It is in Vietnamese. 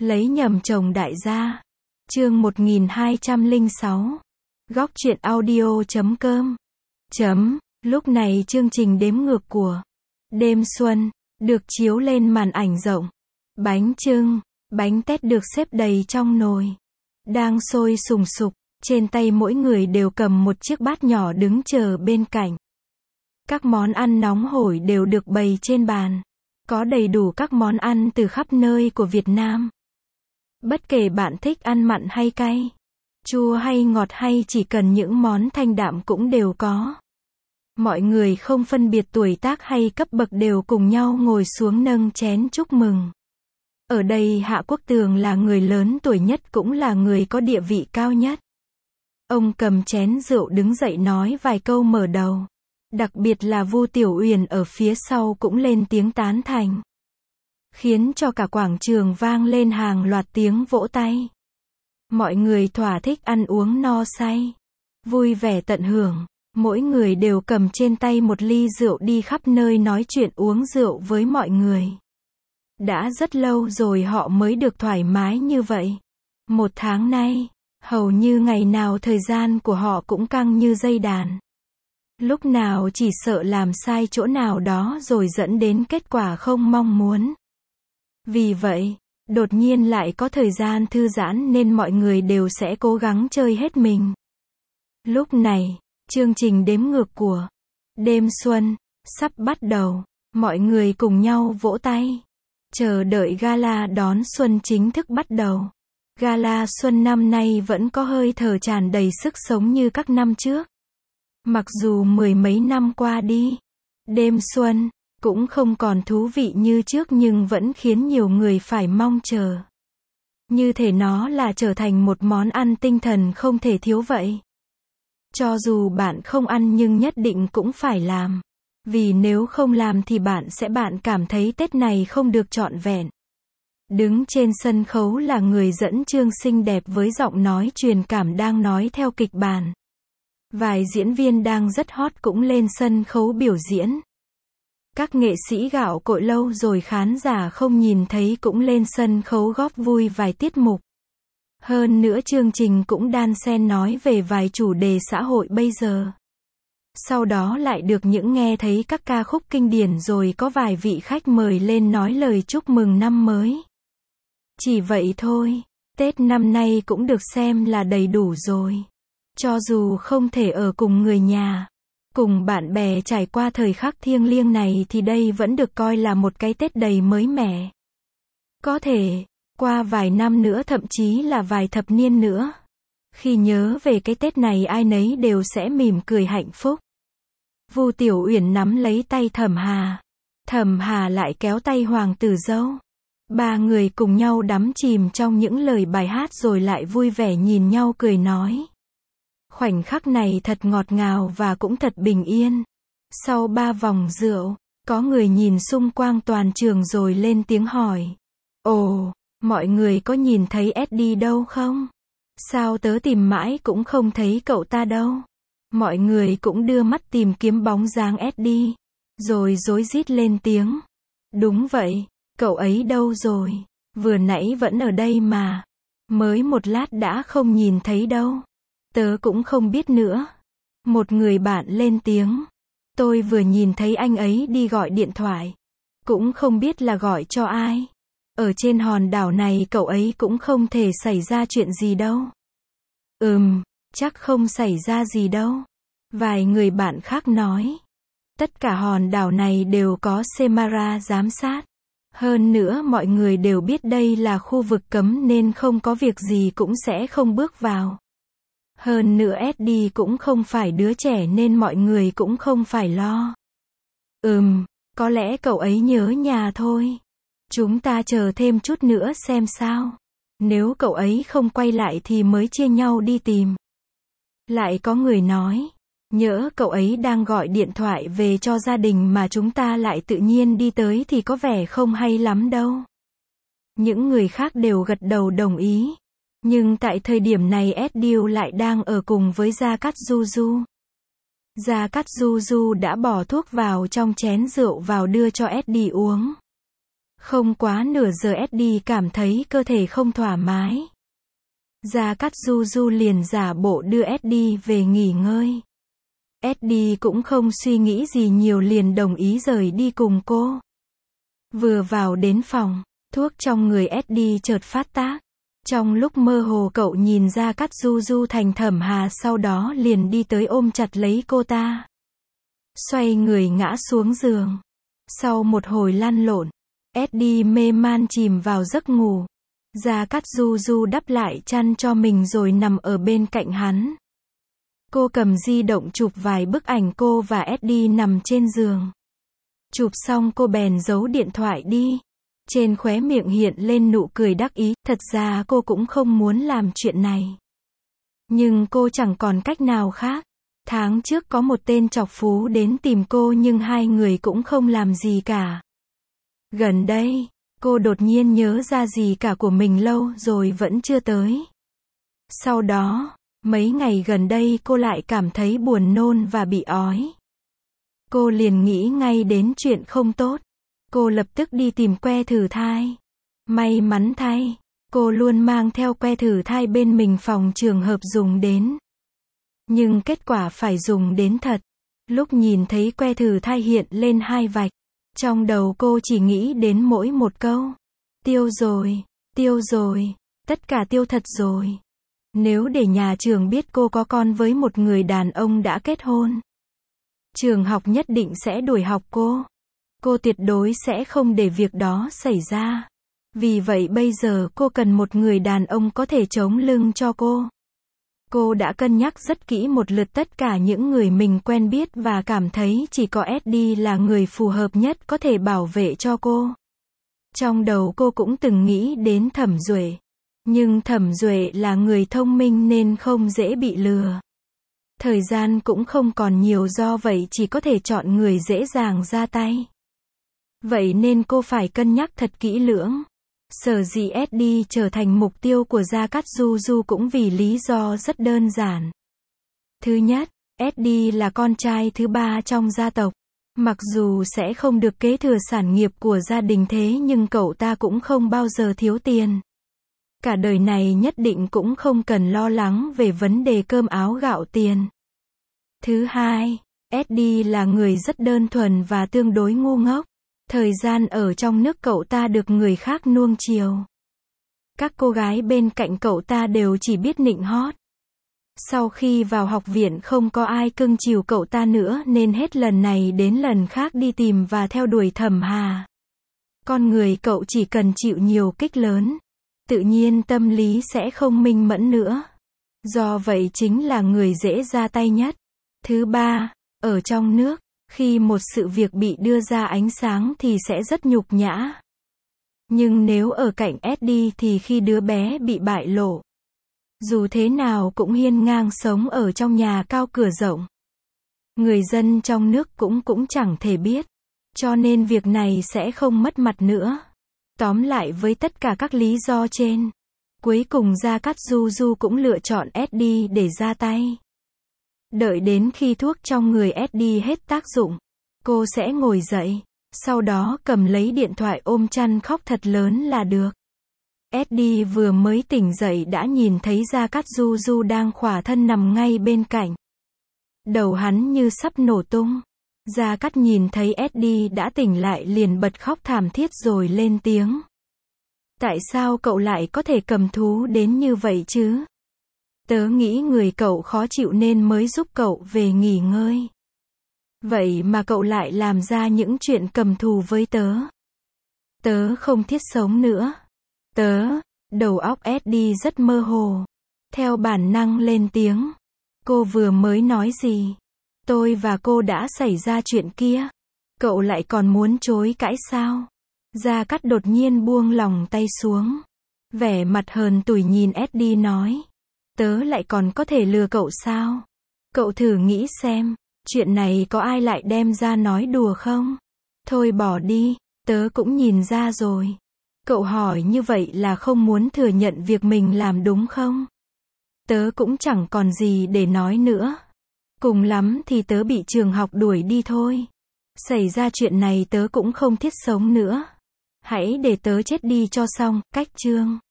Lấy nhầm chồng đại gia. Chương 1206. Góc truyện audio.com. Lúc này chương trình đếm ngược của Đêm Xuân được chiếu lên màn ảnh rộng. Bánh chưng, bánh tét được xếp đầy trong nồi, đang sôi sùng sục, trên tay mỗi người đều cầm một chiếc bát nhỏ đứng chờ bên cạnh. Các món ăn nóng hổi đều được bày trên bàn. Có đầy đủ các món ăn từ khắp nơi của Việt Nam. Bất kể bạn thích ăn mặn hay cay, chua hay ngọt hay chỉ cần những món thanh đạm cũng đều có. Mọi người không phân biệt tuổi tác hay cấp bậc đều cùng nhau ngồi xuống nâng chén chúc mừng. Ở đây Hạ Quốc Tường là người lớn tuổi nhất cũng là người có địa vị cao nhất. Ông cầm chén rượu đứng dậy nói vài câu mở đầu. Đặc biệt là Vu Tiểu Uyển ở phía sau cũng lên tiếng tán thành, khiến cho cả quảng trường vang lên hàng loạt tiếng vỗ tay. Mọi người thỏa thích ăn uống no say, vui vẻ tận hưởng. Mỗi người đều cầm trên tay một ly rượu đi khắp nơi nói chuyện uống rượu với mọi người. Đã rất lâu rồi họ mới được thoải mái như vậy. 1 tháng nay, hầu như ngày nào thời gian của họ cũng căng như dây đàn. Lúc nào chỉ sợ làm sai chỗ nào đó rồi dẫn đến kết quả không mong muốn. Vì vậy, đột nhiên lại có thời gian thư giãn nên mọi người đều sẽ cố gắng chơi hết mình. Lúc này, chương trình đếm ngược của Đêm Xuân sắp bắt đầu. Mọi người cùng nhau vỗ tay, chờ đợi gala đón xuân chính thức bắt đầu. Gala xuân năm nay vẫn có hơi thở tràn đầy sức sống như các năm trước. Mặc dù 10 mấy năm qua đi, đêm xuân cũng không còn thú vị như trước nhưng vẫn khiến nhiều người phải mong chờ. Như thể nó là trở thành một món ăn tinh thần không thể thiếu vậy. Cho dù bạn không ăn nhưng nhất định cũng phải làm. Vì nếu không làm thì bạn cảm thấy Tết này không được trọn vẹn. Đứng trên sân khấu là người dẫn chương xinh đẹp với giọng nói truyền cảm đang nói theo kịch bản. Vài diễn viên đang rất hot cũng lên sân khấu biểu diễn. Các nghệ sĩ gạo cội lâu rồi khán giả không nhìn thấy cũng lên sân khấu góp vui vài tiết mục. Hơn nữa chương trình cũng đan xen nói về vài chủ đề xã hội bây giờ. Sau đó lại được nghe thấy các ca khúc kinh điển rồi có vài vị khách mời lên nói lời chúc mừng năm mới. Chỉ vậy thôi, Tết năm nay cũng được xem là đầy đủ rồi. Cho dù không thể ở cùng người nhà, cùng bạn bè trải qua thời khắc thiêng liêng này thì đây vẫn được coi là một cái Tết đầy mới mẻ. Có thể, qua vài năm nữa thậm chí là vài thập niên nữa, khi nhớ về cái Tết này ai nấy đều sẽ mỉm cười hạnh phúc. Vu Tiểu Uyển nắm lấy tay Thẩm Hà lại kéo tay Hoàng Tử Dâu. Ba người cùng nhau đắm chìm trong những lời bài hát rồi lại vui vẻ nhìn nhau cười nói. Khoảnh khắc này thật ngọt ngào và cũng thật bình yên. Sau 3 vòng rượu, có người nhìn xung quanh toàn trường rồi lên tiếng hỏi. Ồ, mọi người có nhìn thấy Eddie đâu không? Sao tớ tìm mãi cũng không thấy cậu ta đâu? Mọi người cũng đưa mắt tìm kiếm bóng dáng Eddie, rồi rối rít lên tiếng. Đúng vậy, cậu ấy đâu rồi? Vừa nãy vẫn ở đây mà. Mới một lát đã không nhìn thấy đâu. Tớ cũng không biết nữa. Một người bạn lên tiếng. Tôi vừa nhìn thấy anh ấy đi gọi điện thoại. Cũng không biết là gọi cho ai. Ở trên hòn đảo này cậu ấy cũng không thể xảy ra chuyện gì đâu. Chắc không xảy ra gì đâu. Vài người bạn khác nói. Tất cả hòn đảo này đều có camera giám sát. Hơn nữa mọi người đều biết đây là khu vực cấm nên không có việc gì cũng sẽ không bước vào. Hơn nữa Eddie cũng không phải đứa trẻ nên mọi người cũng không phải lo. Có lẽ cậu ấy nhớ nhà thôi. Chúng ta chờ thêm chút nữa xem sao. Nếu cậu ấy không quay lại thì mới chia nhau đi tìm. Lại có người nói. Nhỡ cậu ấy đang gọi điện thoại về cho gia đình mà chúng ta lại tự nhiên đi tới thì có vẻ không hay lắm đâu. Những người khác đều gật đầu đồng ý. Nhưng tại thời điểm này Eddie lại đang ở cùng với Gia Cát Juju. Gia Cát Juju đã bỏ thuốc vào trong chén rượu vào đưa cho Eddie uống. Không quá nửa giờ Eddie cảm thấy cơ thể không thoải mái. Gia Cát Du Du liền giả bộ đưa Eddie về nghỉ ngơi. Eddie cũng không suy nghĩ gì nhiều liền đồng ý rời đi cùng cô. Vừa vào đến phòng, thuốc trong người Eddie chợt phát tác. Trong lúc mơ hồ cậu nhìn Gia Cát Du Du thành Thẩm Hà, sau đó liền đi tới ôm chặt lấy cô ta. Xoay người ngã xuống giường. Sau một hồi lăn lộn, Eddie mê man chìm vào giấc ngủ. Gia Cát Du Du đắp lại chăn cho mình rồi nằm ở bên cạnh hắn. Cô cầm di động chụp vài bức ảnh cô và Eddie nằm trên giường. Chụp xong cô bèn giấu điện thoại đi. Trên khóe miệng hiện lên nụ cười đắc ý, thật ra cô cũng không muốn làm chuyện này. Nhưng cô chẳng còn cách nào khác. Tháng trước có một tên chọc phú đến tìm cô nhưng hai người cũng không làm gì cả. Gần đây, cô đột nhiên nhớ ra gì cả của mình lâu rồi vẫn chưa tới. Sau đó, mấy ngày gần đây cô lại cảm thấy buồn nôn và bị ói. Cô liền nghĩ ngay đến chuyện không tốt. Cô lập tức đi tìm que thử thai. May mắn thay, cô luôn mang theo que thử thai bên mình phòng trường hợp dùng đến. Nhưng kết quả phải dùng đến thật. Lúc nhìn thấy que thử thai hiện lên hai vạch, trong đầu cô chỉ nghĩ đến mỗi một câu. Tiêu rồi, tất cả tiêu thật rồi. Nếu để nhà trường biết cô có con với một người đàn ông đã kết hôn, trường học nhất định sẽ đuổi học cô. Cô tuyệt đối sẽ không để việc đó xảy ra. Vì vậy bây giờ cô cần một người đàn ông có thể chống lưng cho cô. Cô đã cân nhắc rất kỹ một lượt tất cả những người mình quen biết và cảm thấy chỉ có Eddie là người phù hợp nhất có thể bảo vệ cho cô. Trong đầu cô cũng từng nghĩ đến Thẩm Duệ. Nhưng Thẩm Duệ là người thông minh nên không dễ bị lừa. Thời gian cũng không còn nhiều, do vậy chỉ có thể chọn người dễ dàng ra tay. Vậy nên cô phải cân nhắc thật kỹ lưỡng. Sở dĩ Eddie trở thành mục tiêu của Gia Cát Du Du cũng vì lý do rất đơn giản. Thứ nhất, Eddie là con trai thứ ba trong gia tộc. Mặc dù sẽ không được kế thừa sản nghiệp của gia đình thế nhưng cậu ta cũng không bao giờ thiếu tiền. Cả đời này nhất định cũng không cần lo lắng về vấn đề cơm áo gạo tiền. Thứ hai, Eddie là người rất đơn thuần và tương đối ngu ngốc. Thời gian ở trong nước cậu ta được người khác nuông chiều. Các cô gái bên cạnh cậu ta đều chỉ biết nịnh hót. Sau khi vào học viện không có ai cưng chiều cậu ta nữa nên hết lần này đến lần khác đi tìm và theo đuổi Thẩm Hà. Con người cậu chỉ cần chịu nhiều kích lớn, tự nhiên tâm lý sẽ không minh mẫn nữa. Do vậy chính là người dễ ra tay nhất. Thứ ba, ở trong nước, khi một sự việc bị đưa ra ánh sáng thì sẽ rất nhục nhã. Nhưng nếu ở cạnh Eddie thì khi đứa bé bị bại lộ, dù thế nào cũng hiên ngang sống ở trong nhà cao cửa rộng. Người dân trong nước cũng chẳng thể biết. Cho nên việc này sẽ không mất mặt nữa. Tóm lại với tất cả các lý do trên, cuối cùng Gia Cát Du Du cũng lựa chọn Eddie để ra tay. Đợi đến khi thuốc trong người Eddie hết tác dụng, cô sẽ ngồi dậy, sau đó cầm lấy điện thoại ôm chăn khóc thật lớn là được. Eddie vừa mới tỉnh dậy đã nhìn thấy Gia Cát Du Du đang khỏa thân nằm ngay bên cạnh. Đầu hắn như sắp nổ tung. Gia Cát nhìn thấy Eddie đã tỉnh lại liền bật khóc thảm thiết rồi lên tiếng. Tại sao cậu lại có thể cầm thú đến như vậy chứ? Tớ nghĩ người cậu khó chịu nên mới giúp cậu về nghỉ ngơi. Vậy mà cậu lại làm ra những chuyện cầm thú với tớ. Tớ không thiết sống nữa. Đầu óc Eddie rất mơ hồ. Theo bản năng lên tiếng. Cô vừa mới nói gì? Tôi và cô đã xảy ra chuyện kia. Cậu lại còn muốn chối cãi sao? Gia Cát đột nhiên buông lòng tay xuống. Vẻ mặt hờn tủi nhìn Eddie nói. Tớ lại còn có thể lừa cậu sao? Cậu thử nghĩ xem, chuyện này có ai lại đem ra nói đùa không? Thôi bỏ đi, tớ cũng nhìn ra rồi. Cậu hỏi như vậy là không muốn thừa nhận việc mình làm đúng không? Tớ cũng chẳng còn gì để nói nữa. Cùng lắm thì tớ bị trường học đuổi đi thôi. Xảy ra chuyện này tớ cũng không thiết sống nữa. Hãy để tớ chết đi cho xong, cách chương.